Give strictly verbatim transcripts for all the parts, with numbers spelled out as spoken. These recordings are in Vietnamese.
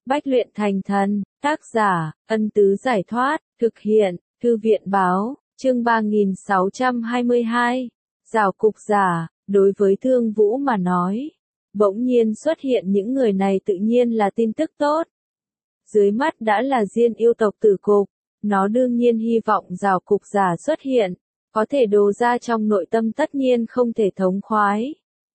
Bách luyện thành thần, tác giả, Ân Tứ Giải Thoát, thực hiện, Thư viện Báo, chương ba nghìn sáu trăm hai mươi hai. Rào cục giả, đối với Thương Vũ mà nói, bỗng nhiên xuất hiện những người này tự nhiên là tin tức tốt. Dưới mắt đã là Diên yêu tộc tử cục, nó đương nhiên hy vọng rào cục giả xuất hiện, có thể đồ ra trong nội tâm tất nhiên không thể thống khoái.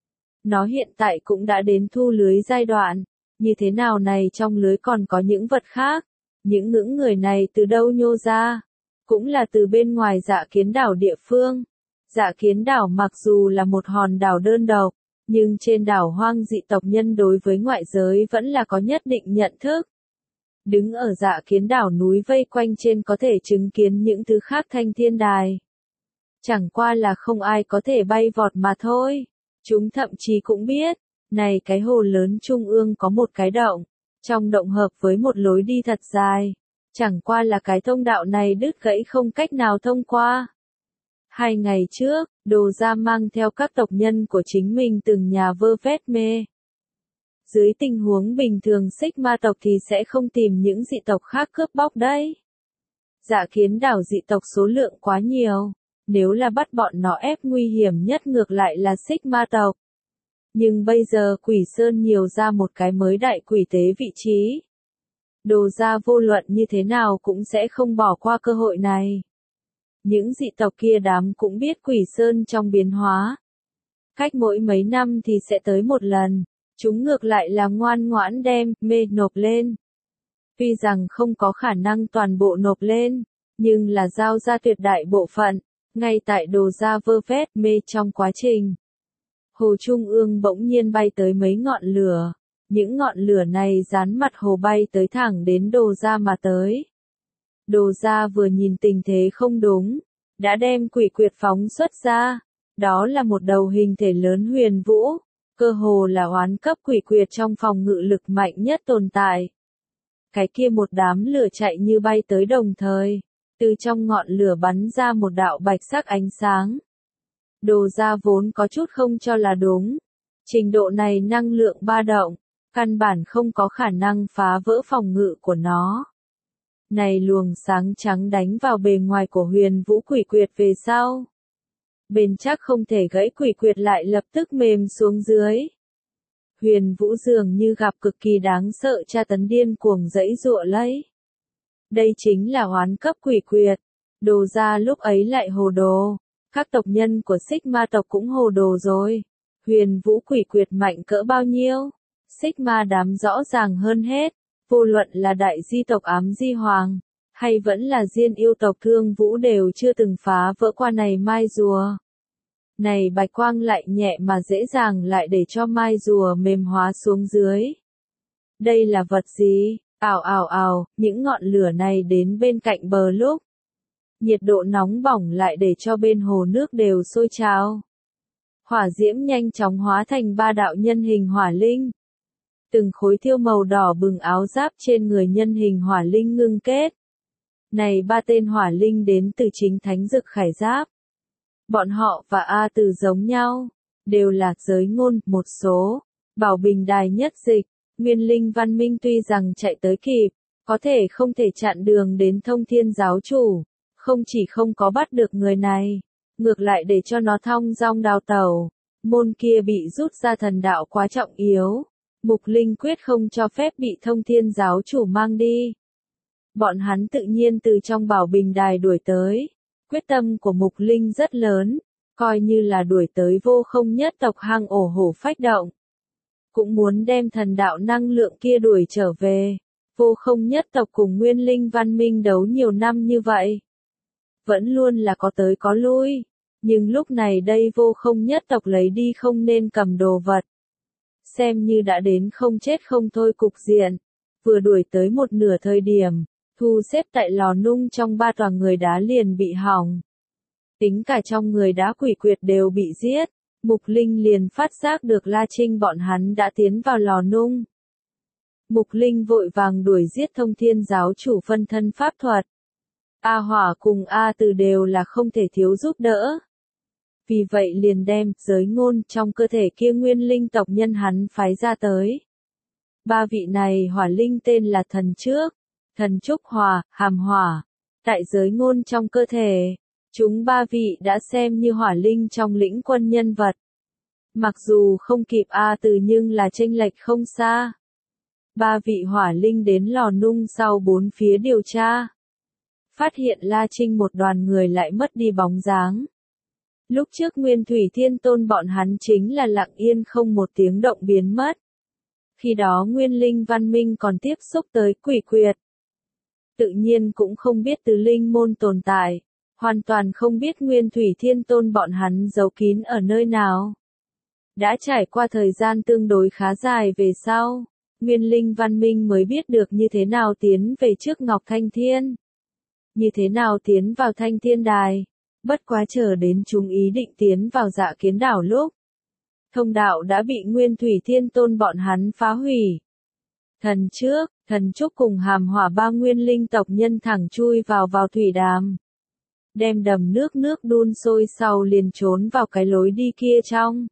Nó hiện tại cũng đã đến thu lưới giai đoạn, như thế nào này trong lưới còn có những vật khác, những ngưỡng người này từ đâu nhô ra, cũng là từ bên ngoài Dạ Kiến đảo địa phương. Dạ Kiến đảo mặc dù là một hòn đảo đơn độc, nhưng trên đảo hoang dị tộc nhân đối với ngoại giới vẫn là có nhất định nhận thức. Đứng ở Dạ Kiến đảo núi vây quanh trên có thể chứng kiến những thứ khác thanh thiên đài. Chẳng qua là không ai có thể bay vọt mà thôi. Chúng thậm chí cũng biết, này cái hồ lớn trung ương có một cái động, trong động hợp với một lối đi thật dài. Chẳng qua là cái thông đạo này đứt gãy không cách nào thông qua. Hai ngày trước, Đồ Gia mang theo các tộc nhân của chính mình từng nhà vơ vét mê. Dưới tình huống bình thường Sigma tộc thì sẽ không tìm những dị tộc khác cướp bóc đấy. Dạ Kiến đảo dị tộc số lượng quá nhiều, nếu là bắt bọn nó ép nguy hiểm nhất ngược lại là Sigma tộc. Nhưng bây giờ Quỷ Sơn nhiều ra một cái mới đại quỷ tế vị trí. Đồ Gia vô luận như thế nào cũng sẽ không bỏ qua cơ hội này. Những dị tộc kia đám cũng biết Quỷ Sơn trong biến hóa. Cách mỗi mấy năm thì sẽ tới một lần, chúng ngược lại là ngoan ngoãn đem mê nộp lên. Tuy rằng không có khả năng toàn bộ nộp lên, nhưng là giao ra tuyệt đại bộ phận, ngay tại Đồ Gia vơ vét mê trong quá trình. Hồ Trung ương bỗng nhiên bay tới mấy ngọn lửa, những ngọn lửa này dán mặt hồ bay tới thẳng đến Đồ Gia mà tới. Đồ Gia vừa nhìn tình thế không đúng, đã đem quỷ quyệt phóng xuất ra, đó là một đầu hình thể lớn huyền vũ, cơ hồ là oán cấp quỷ quyệt trong phòng ngự lực mạnh nhất tồn tại. Cái kia một đám lửa chạy như bay tới đồng thời, từ trong ngọn lửa bắn ra một đạo bạch sắc ánh sáng. Đồ Gia vốn có chút không cho là đúng. Trình độ này năng lượng ba động, căn bản không có khả năng phá vỡ phòng ngự của nó. Này luồng sáng trắng đánh vào bề ngoài của huyền vũ quỷ quyệt về sau. Bền chắc không thể gãy quỷ quyệt lại lập tức mềm xuống dưới. Huyền vũ dường như gặp cực kỳ đáng sợ tra tấn điên cuồng dãy giụa lấy. Đây chính là oán cấp quỷ quyệt. Đồ Gia lúc ấy lại hồ đồ. Các tộc nhân của Sigma tộc cũng hồ đồ rồi. Huyền vũ quỷ quyệt mạnh cỡ bao nhiêu? Sigma đám rõ ràng hơn hết. Vô luận là đại di tộc ám di hoàng, hay vẫn là Diên yêu tộc Thương Vũ đều chưa từng phá vỡ qua này mai rùa. Này bạch quang lại nhẹ mà dễ dàng lại để cho mai rùa mềm hóa xuống dưới. Đây là vật gì? Ào ào ào, những ngọn lửa này đến bên cạnh bờ lúc. Nhiệt độ nóng bỏng lại để cho bên hồ nước đều sôi trào. Hỏa diễm nhanh chóng hóa thành ba đạo nhân hình hỏa linh. Từng khối thiêu màu đỏ bừng áo giáp trên người nhân hình hỏa linh ngưng kết. Này ba tên hỏa linh đến từ chính thánh dực khải giáp. Bọn họ và A Từ giống nhau, đều là giới ngôn, một số, bảo bình đài nhất dịch, nguyên linh văn minh tuy rằng chạy tới kịp, có thể không thể chặn đường đến thông thiên giáo chủ, không chỉ không có bắt được người này, ngược lại để cho nó thong dong đào tẩu, môn kia bị rút ra thần đạo quá trọng yếu. Mục Linh quyết không cho phép bị thông thiên giáo chủ mang đi. Bọn hắn tự nhiên từ trong bảo bình đài đuổi tới. Quyết tâm của Mục Linh rất lớn, coi như là đuổi tới vô không nhất tộc hang ổ hổ phách động. Cũng muốn đem thần đạo năng lượng kia đuổi trở về. Vô không nhất tộc cùng nguyên linh văn minh đấu nhiều năm như vậy. Vẫn luôn là có tới có lui. Nhưng lúc này đây vô không nhất tộc lấy đi không nên cầm đồ vật. Xem như đã đến không chết không thôi cục diện, vừa đuổi tới một nửa thời điểm, thu xếp tại lò nung trong ba tòa người đá liền bị hỏng. Tính cả trong người đá quỷ quyệt đều bị giết, Mục Linh liền phát giác được La Trinh bọn hắn đã tiến vào lò nung. Mục Linh vội vàng đuổi giết thông thiên giáo chủ phân thân pháp thuật. A Hỏa cùng A Từ đều là không thể thiếu giúp đỡ. Vì vậy liền đem giới ngôn trong cơ thể kia nguyên linh tộc nhân hắn phái ra tới. Ba vị này hỏa linh tên là thần trước, thần trúc hỏa, hàm hỏa. Tại giới ngôn trong cơ thể, chúng ba vị đã xem như hỏa linh trong lĩnh quân nhân vật. Mặc dù không kịp A Từ nhưng là chênh lệch không xa. Ba vị hỏa linh đến lò nung sau bốn phía điều tra. Phát hiện La Trinh một đoàn người lại mất đi bóng dáng. Lúc trước Nguyên Thủy Thiên Tôn bọn hắn chính là lặng yên không một tiếng động biến mất. Khi đó Nguyên Linh văn minh còn tiếp xúc tới quỷ quyệt. Tự nhiên cũng không biết tứ linh môn tồn tại. Hoàn toàn không biết Nguyên Thủy Thiên Tôn bọn hắn giấu kín ở nơi nào. Đã trải qua thời gian tương đối khá dài về sau, Nguyên Linh văn minh mới biết được như thế nào tiến về trước Ngọc Thanh Thiên. Như thế nào tiến vào Thanh Thiên Đài. Bất quá chờ đến chúng ý định tiến vào Dạ Kiến đảo lúc. Thông đạo đã bị Nguyên Thủy Thiên Tôn bọn hắn phá hủy. Thần trước, thần trúc cùng hàm hỏa ba nguyên linh tộc nhân thẳng chui vào vào thủy đàm. Đem đầm nước nước đun sôi sau liền trốn vào cái lối đi kia trong.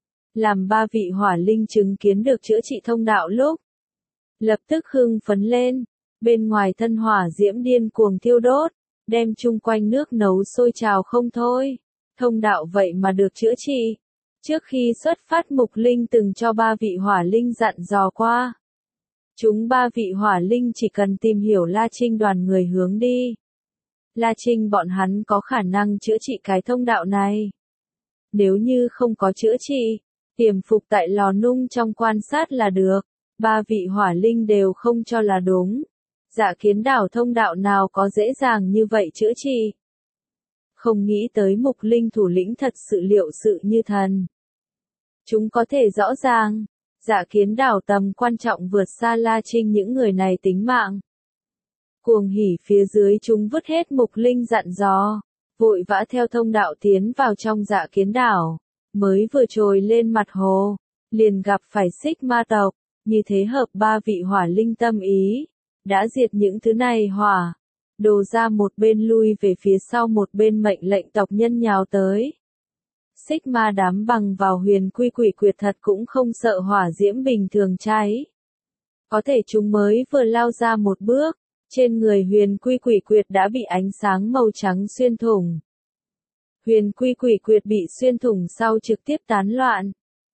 Làm ba vị hỏa linh chứng kiến được chữa trị thông đạo lúc. Lập tức hưng phấn lên, bên ngoài thân hỏa diễm điên cuồng thiêu đốt, đem chung quanh nước nấu sôi trào không thôi. Thông đạo vậy mà được chữa trị. Trước khi xuất phát Mục Linh từng cho ba vị hỏa linh dặn dò qua. Chúng ba vị hỏa linh chỉ cần tìm hiểu La Trinh đoàn người hướng đi. La Trinh bọn hắn có khả năng chữa trị cái thông đạo này. Nếu như không có chữa trị, tiềm phục tại lò nung trong quan sát là được. Ba vị hỏa linh đều không cho là đúng. Dạ Kiến đảo thông đạo nào có dễ dàng như vậy chữa trị. Không nghĩ tới Mục Linh thủ lĩnh thật sự liệu sự như thần. Chúng có thể rõ ràng, Dạ Kiến đảo tầm quan trọng vượt xa La Trinh những người này tính mạng. Cuồng hỉ phía dưới chúng vứt hết Mục Linh dặn dò, vội vã theo thông đạo tiến vào trong Dạ Kiến đảo, mới vừa trồi lên mặt hồ, liền gặp phải xích ma tộc, như thế hợp ba vị hỏa linh tâm ý, đã diệt những thứ này hỏa, đồ ra một bên lui về phía sau một bên mệnh lệnh tộc nhân nhào tới. Xích ma đám bằng vào huyền quy quỷ quyệt thật cũng không sợ hỏa diễm bình thường cháy. Có thể chúng mới vừa lao ra một bước, trên người huyền quy quỷ quyệt đã bị ánh sáng màu trắng xuyên thủng. Huyền quy quỷ quyệt bị xuyên thủng sau trực tiếp tán loạn.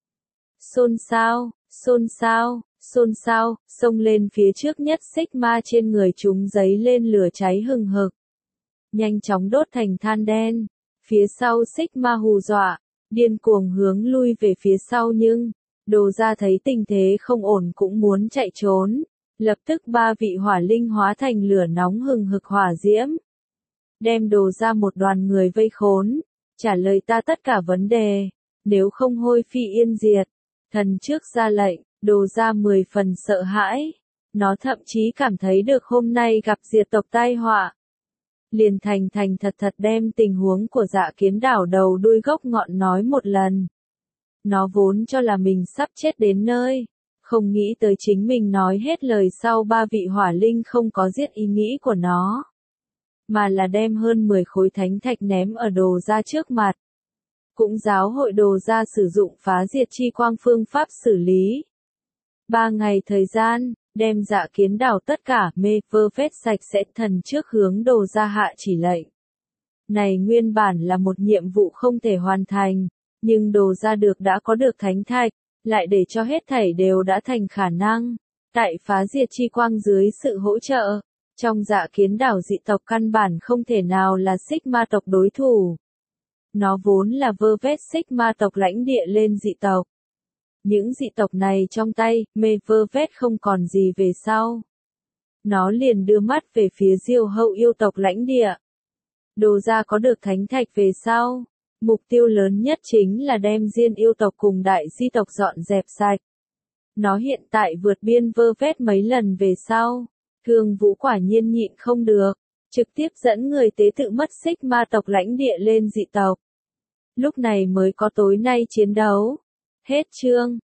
Xôn xao, xôn xao, xôn xao, xông lên phía trước nhất xích ma trên người chúng giấy lên lửa cháy hừng hực. Nhanh chóng đốt thành than đen. Phía sau xích ma hù dọa, điên cuồng hướng lui về phía sau nhưng, đồ ra thấy tình thế không ổn cũng muốn chạy trốn. Lập tức ba vị hỏa linh hóa thành lửa nóng hừng hực hỏa diễm. Đem đồ ra một đoàn người vây khốn, trả lời ta tất cả vấn đề, nếu không hôi phi yên diệt. Thần trước ra lệnh, đồ ra mười phần sợ hãi. Nó thậm chí cảm thấy được hôm nay gặp diệt tộc tai họa. Liền thành thành thật thật đem tình huống của Dạ Kiến đảo đầu đuôi gốc ngọn nói một lần. Nó vốn cho là mình sắp chết đến nơi, không nghĩ tới chính mình nói hết lời sau ba vị hỏa linh không có giết ý nghĩ của nó. Mà là đem hơn mười khối thánh thạch ném ở đồ ra trước mặt. Cũng giáo hội đồ ra sử dụng phá diệt chi quang phương pháp xử lý. Ba ngày thời gian, đem Dạ Kiến đảo tất cả mê vơ phết sạch sẽ thần trước hướng đồ ra hạ chỉ lệnh. Này nguyên bản là một nhiệm vụ không thể hoàn thành, nhưng đồ ra được đã có được thánh thạch, lại để cho hết thảy đều đã thành khả năng. Tại phá diệt chi quang dưới sự hỗ trợ, trong Dạ Kiến đảo dị tộc căn bản không thể nào là xích ma tộc đối thủ. Nó vốn là vơ vét xích ma tộc lãnh địa lên dị tộc. Những dị tộc này trong tay, mê vơ vét không còn gì về sau. Nó liền đưa mắt về phía Diêu Hậu yêu tộc lãnh địa. Đồ ra có được thánh thạch về sau. Mục tiêu lớn nhất chính là đem Diên yêu tộc cùng đại di tộc dọn dẹp sạch. Nó hiện tại vượt biên vơ vét mấy lần về sau. Thương Vũ quả nhiên nhịn không được. Trực tiếp dẫn người tế tự mất xích ma tộc lãnh địa lên dị tộc. Lúc này mới có tối nay chiến đấu. Hết chương.